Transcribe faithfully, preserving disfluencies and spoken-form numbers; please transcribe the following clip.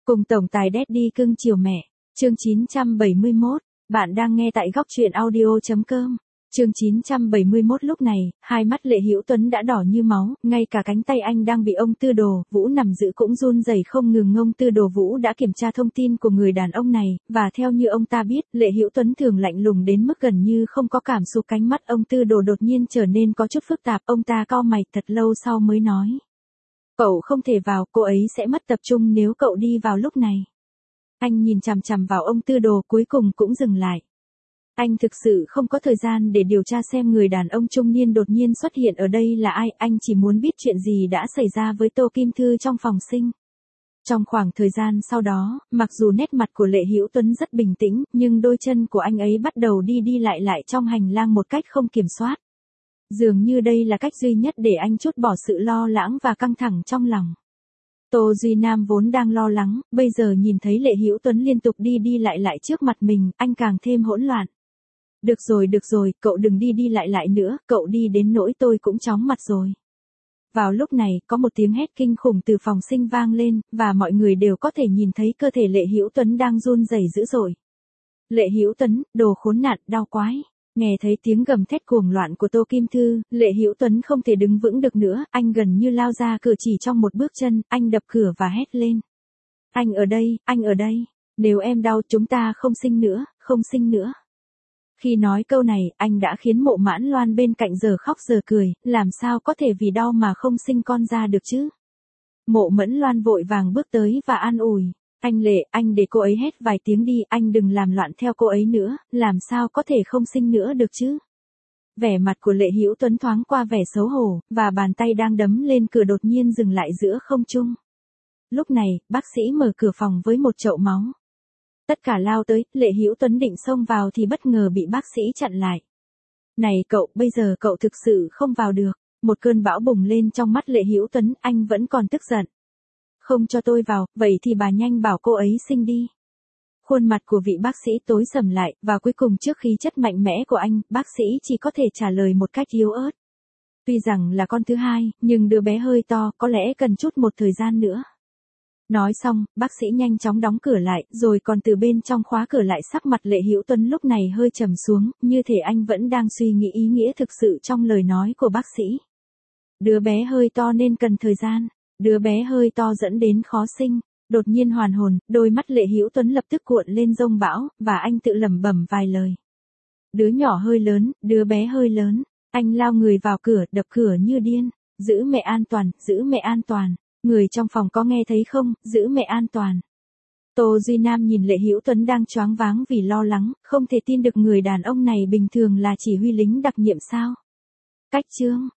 Cùng tổng tài Daddy cưng chiều mẹ. Chương chín trăm bảy mươi mốt. Bạn đang nghe tại góc truyện audio chấm com. Chương chín trăm bảy mươi mốt. Lúc này, hai mắt Lệ Hữu Tuấn đã đỏ như máu, ngay cả cánh tay anh đang bị ông Tư Đồ Vũ nằm giữ cũng run rẩy không ngừng. Ông Tư Đồ Vũ đã kiểm tra thông tin của người đàn ông này, và theo như ông ta biết, Lệ Hữu Tuấn thường lạnh lùng đến mức gần như không có cảm xúc. Cánh mắt ông Tư Đồ đột nhiên trở nên có chút phức tạp, ông ta cau mày thật lâu sau mới nói: "Cậu không thể vào, cô ấy sẽ mất tập trung nếu cậu đi vào lúc này." Anh nhìn chằm chằm vào ông Tư Đồ, cuối cùng cũng dừng lại. Anh thực sự không có thời gian để điều tra xem người đàn ông trung niên đột nhiên xuất hiện ở đây là ai, anh chỉ muốn biết chuyện gì đã xảy ra với Tô Kim Thư trong phòng sinh. Trong khoảng thời gian sau đó, mặc dù nét mặt của Lệ Hữu Tuấn rất bình tĩnh, nhưng đôi chân của anh ấy bắt đầu đi đi lại lại trong hành lang một cách không kiểm soát. Dường như đây là cách duy nhất để anh trút bỏ sự lo lắng và căng thẳng trong lòng. Tô Duy Nam vốn đang lo lắng, bây giờ nhìn thấy Lệ Hữu Tuấn liên tục đi đi lại lại trước mặt mình, anh càng thêm hỗn loạn. Được rồi, được rồi, cậu đừng đi đi lại lại nữa, cậu đi đến nỗi tôi cũng chóng mặt rồi. Vào lúc này, có một tiếng hét kinh khủng từ phòng sinh vang lên, và mọi người đều có thể nhìn thấy cơ thể Lệ Hữu Tuấn đang run rẩy dữ dội. Lệ Hữu Tuấn, đồ khốn nạn, đau quái. Nghe thấy tiếng gầm thét cuồng loạn của Tô Kim Thư, Lệ Hữu Tuấn không thể đứng vững được nữa, anh gần như lao ra cửa chỉ trong một bước chân, anh đập cửa và hét lên: "Anh ở đây, anh ở đây, nếu em đau chúng ta không sinh nữa, không sinh nữa." Khi nói câu này, anh đã khiến Mộ Mãn Loan bên cạnh giờ khóc giờ cười, làm sao có thể vì đau mà không sinh con ra được chứ? Mộ Mẫn Loan vội vàng bước tới và an ủi: "Anh Lệ, anh để cô ấy hét vài tiếng đi, anh đừng làm loạn theo cô ấy nữa, làm sao có thể không sinh nữa được chứ?" Vẻ mặt của Lệ Hữu Tuấn thoáng qua vẻ xấu hổ, và bàn tay đang đấm lên cửa đột nhiên dừng lại giữa không trung. Lúc này, bác sĩ mở cửa phòng với một chậu máu. Tất cả lao tới, Lệ Hữu Tuấn định xông vào thì bất ngờ bị bác sĩ chặn lại. "Này cậu, bây giờ cậu thực sự không vào được." Một cơn bão bùng lên trong mắt Lệ Hữu Tuấn, anh vẫn còn tức giận. "Không cho tôi vào, vậy thì bà nhanh bảo cô ấy sinh đi." Khuôn mặt của vị bác sĩ tối sầm lại, và cuối cùng trước khí chất mạnh mẽ của anh, bác sĩ chỉ có thể trả lời một cách yếu ớt: "Tuy rằng là con thứ hai, nhưng đứa bé hơi to, có lẽ cần chút một thời gian nữa." Nói xong, bác sĩ nhanh chóng đóng cửa lại, rồi còn từ bên trong khóa cửa lại. Sắc mặt Lệ Hữu Tuấn lúc này hơi trầm xuống, như thể anh vẫn đang suy nghĩ ý nghĩa thực sự trong lời nói của bác sĩ. Đứa bé hơi to nên cần thời gian, đứa bé hơi to dẫn đến khó sinh. Đột nhiên hoàn hồn, đôi mắt Lệ Hữu Tuấn lập tức cuộn lên giông bão, và anh tự lẩm bẩm vài lời. Đứa nhỏ hơi lớn, đứa bé hơi lớn. Anh lao người vào cửa, đập cửa như điên. "Giữ mẹ an toàn, giữ mẹ an toàn. Người trong phòng có nghe thấy không, giữ mẹ an toàn." Tô Duy Nam nhìn Lệ Hữu Tuấn đang choáng váng vì lo lắng, không thể tin được người đàn ông này bình thường là chỉ huy lính đặc nhiệm sao. Cách chương